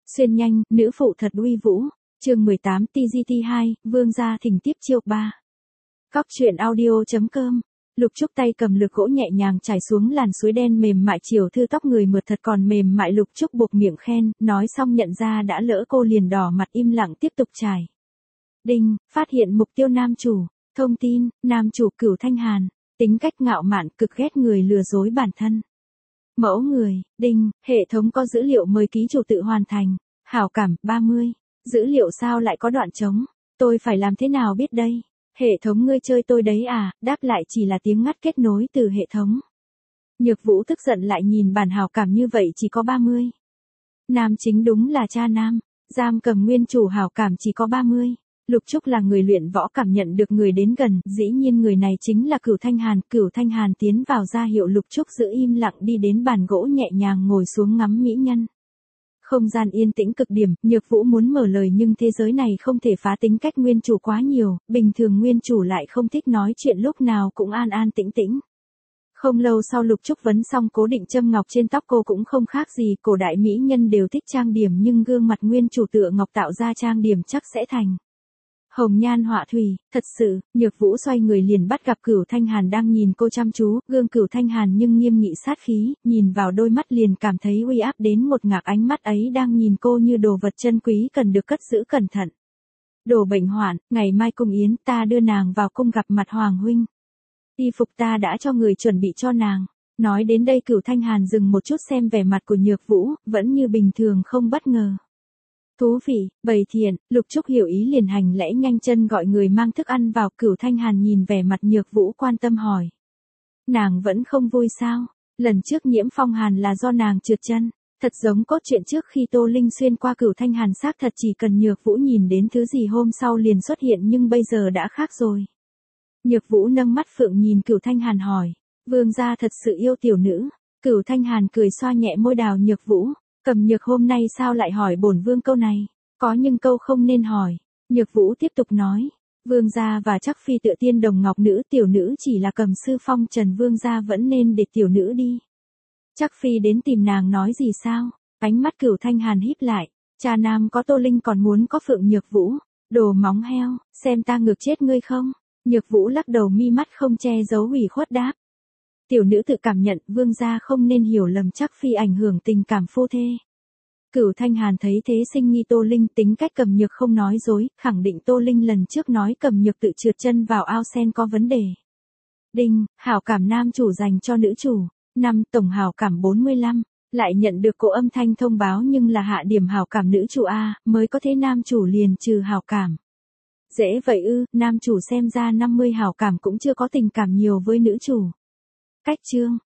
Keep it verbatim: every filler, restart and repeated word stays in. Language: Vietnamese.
Xuyên nhanh, nữ phụ thật uy vũ. Chương mười tám T G T hai, Vương gia thỉnh tiếp chiêu ba. Góc truyện audio.com. Lục Trúc tay cầm lược gỗ nhẹ nhàng trải xuống làn suối đen mềm mại, chiều thư tóc người mượt thật còn mềm mại. Lục Trúc buộc miệng khen, nói xong nhận ra đã lỡ cô liền đỏ mặt im lặng tiếp tục trải. Đinh, phát hiện mục tiêu nam chủ. Thông tin, nam chủ Cửu Thanh Hàn. Tính cách ngạo mạn, cực ghét người lừa dối bản thân. Mẫu người, đinh, hệ thống có dữ liệu mời ký chủ tự hoàn thành. Hảo cảm, ba mươi. Dữ liệu sao lại có đoạn trống? Tôi phải làm thế nào biết đây? Hệ thống ngươi chơi tôi đấy à? Đáp lại chỉ là tiếng ngắt kết nối từ hệ thống. Nhược Vũ tức giận lại nhìn bản hảo cảm như vậy chỉ có ba mươi. Nam chính đúng là cha nam. Giam cầm nguyên chủ hảo cảm chỉ có ba mươi. Lục Trúc là người luyện võ cảm nhận được người đến gần, dĩ nhiên người này chính là Cửu Thanh Hàn. Cửu Thanh Hàn tiến vào ra hiệu Lục Trúc giữ im lặng đi đến bàn gỗ nhẹ nhàng ngồi xuống ngắm mỹ nhân. Không gian yên tĩnh cực điểm, Nhược Vũ muốn mở lời nhưng thế giới này không thể phá tính cách nguyên chủ quá nhiều, bình thường nguyên chủ lại không thích nói chuyện lúc nào cũng an an tĩnh tĩnh. Không lâu sau Lục Trúc vấn xong cố định châm ngọc trên tóc cô cũng không khác gì, cổ đại mỹ nhân đều thích trang điểm nhưng gương mặt nguyên chủ tựa ngọc tạo ra trang điểm chắc sẽ thành hồng nhan họa thủy. Thật sự, Nhược Vũ xoay người liền bắt gặp Cửu Thanh Hàn đang nhìn cô chăm chú, gương Cửu Thanh Hàn nhưng nghiêm nghị sát khí, nhìn vào đôi mắt liền cảm thấy uy áp đến một ngạc, ánh mắt ấy đang nhìn cô như đồ vật chân quý cần được cất giữ cẩn thận. Đồ bệnh hoạn, ngày mai cung yến ta đưa nàng vào cung gặp mặt Hoàng huynh. Y phục ta đã cho người chuẩn bị cho nàng. Nói đến đây Cửu Thanh Hàn dừng một chút xem vẻ mặt của Nhược Vũ, vẫn như bình thường không bất ngờ. Thú vị, bầy thiện, Lục Trúc hiểu ý liền hành lễ nhanh chân gọi người mang thức ăn vào. Cửu Thanh Hàn nhìn vẻ mặt Nhược Vũ quan tâm hỏi. Nàng vẫn không vui sao? Lần trước nhiễm phong hàn là do nàng trượt chân. Thật giống cốt truyện trước khi Tô Linh xuyên qua. Cửu Thanh Hàn xác thật chỉ cần Nhược Vũ nhìn đến thứ gì hôm sau liền xuất hiện nhưng bây giờ đã khác rồi. Nhược Vũ nâng mắt phượng nhìn Cửu Thanh Hàn hỏi. Vương gia thật sự yêu tiểu nữ. Cửu Thanh Hàn cười xoa nhẹ môi đào Nhược Vũ. Cầm Nhược hôm nay sao lại hỏi bổn vương câu này? Có nhưng câu không nên hỏi. Nhược Vũ tiếp tục nói. Vương gia và Trắc phi tựa tiên đồng ngọc nữ, tiểu nữ chỉ là cầm sư phong trần, vương gia vẫn nên để tiểu nữ đi. Trắc phi đến tìm nàng nói gì sao? Ánh mắt Cửu Thanh Hàn híp lại. Cha nam có Tô Linh còn muốn có Phượng Nhược Vũ. Đồ móng heo, xem ta ngược chết ngươi không? Nhược Vũ lắc đầu mi mắt không che giấu ủy khuất đáp. Tiểu nữ tự cảm nhận vương gia không nên hiểu lầm Trắc phi ảnh hưởng tình cảm phu thê. Cửu Thanh Hàn thấy thế sinh nghi Tô Linh tính cách cầm nhược không nói dối, khẳng định Tô Linh lần trước nói cầm nhược tự trượt chân vào ao sen có vấn đề. Đinh, hảo cảm nam chủ dành cho nữ chủ. Năm, tổng hảo cảm bốn mươi lăm. Lại nhận được cổ âm thanh thông báo nhưng là hạ điểm hảo cảm nữ chủ A, mới có thế nam chủ liền trừ hảo cảm. Dễ vậy ư, nam chủ xem ra năm mươi hảo cảm cũng chưa có tình cảm nhiều với nữ chủ. Cách chương,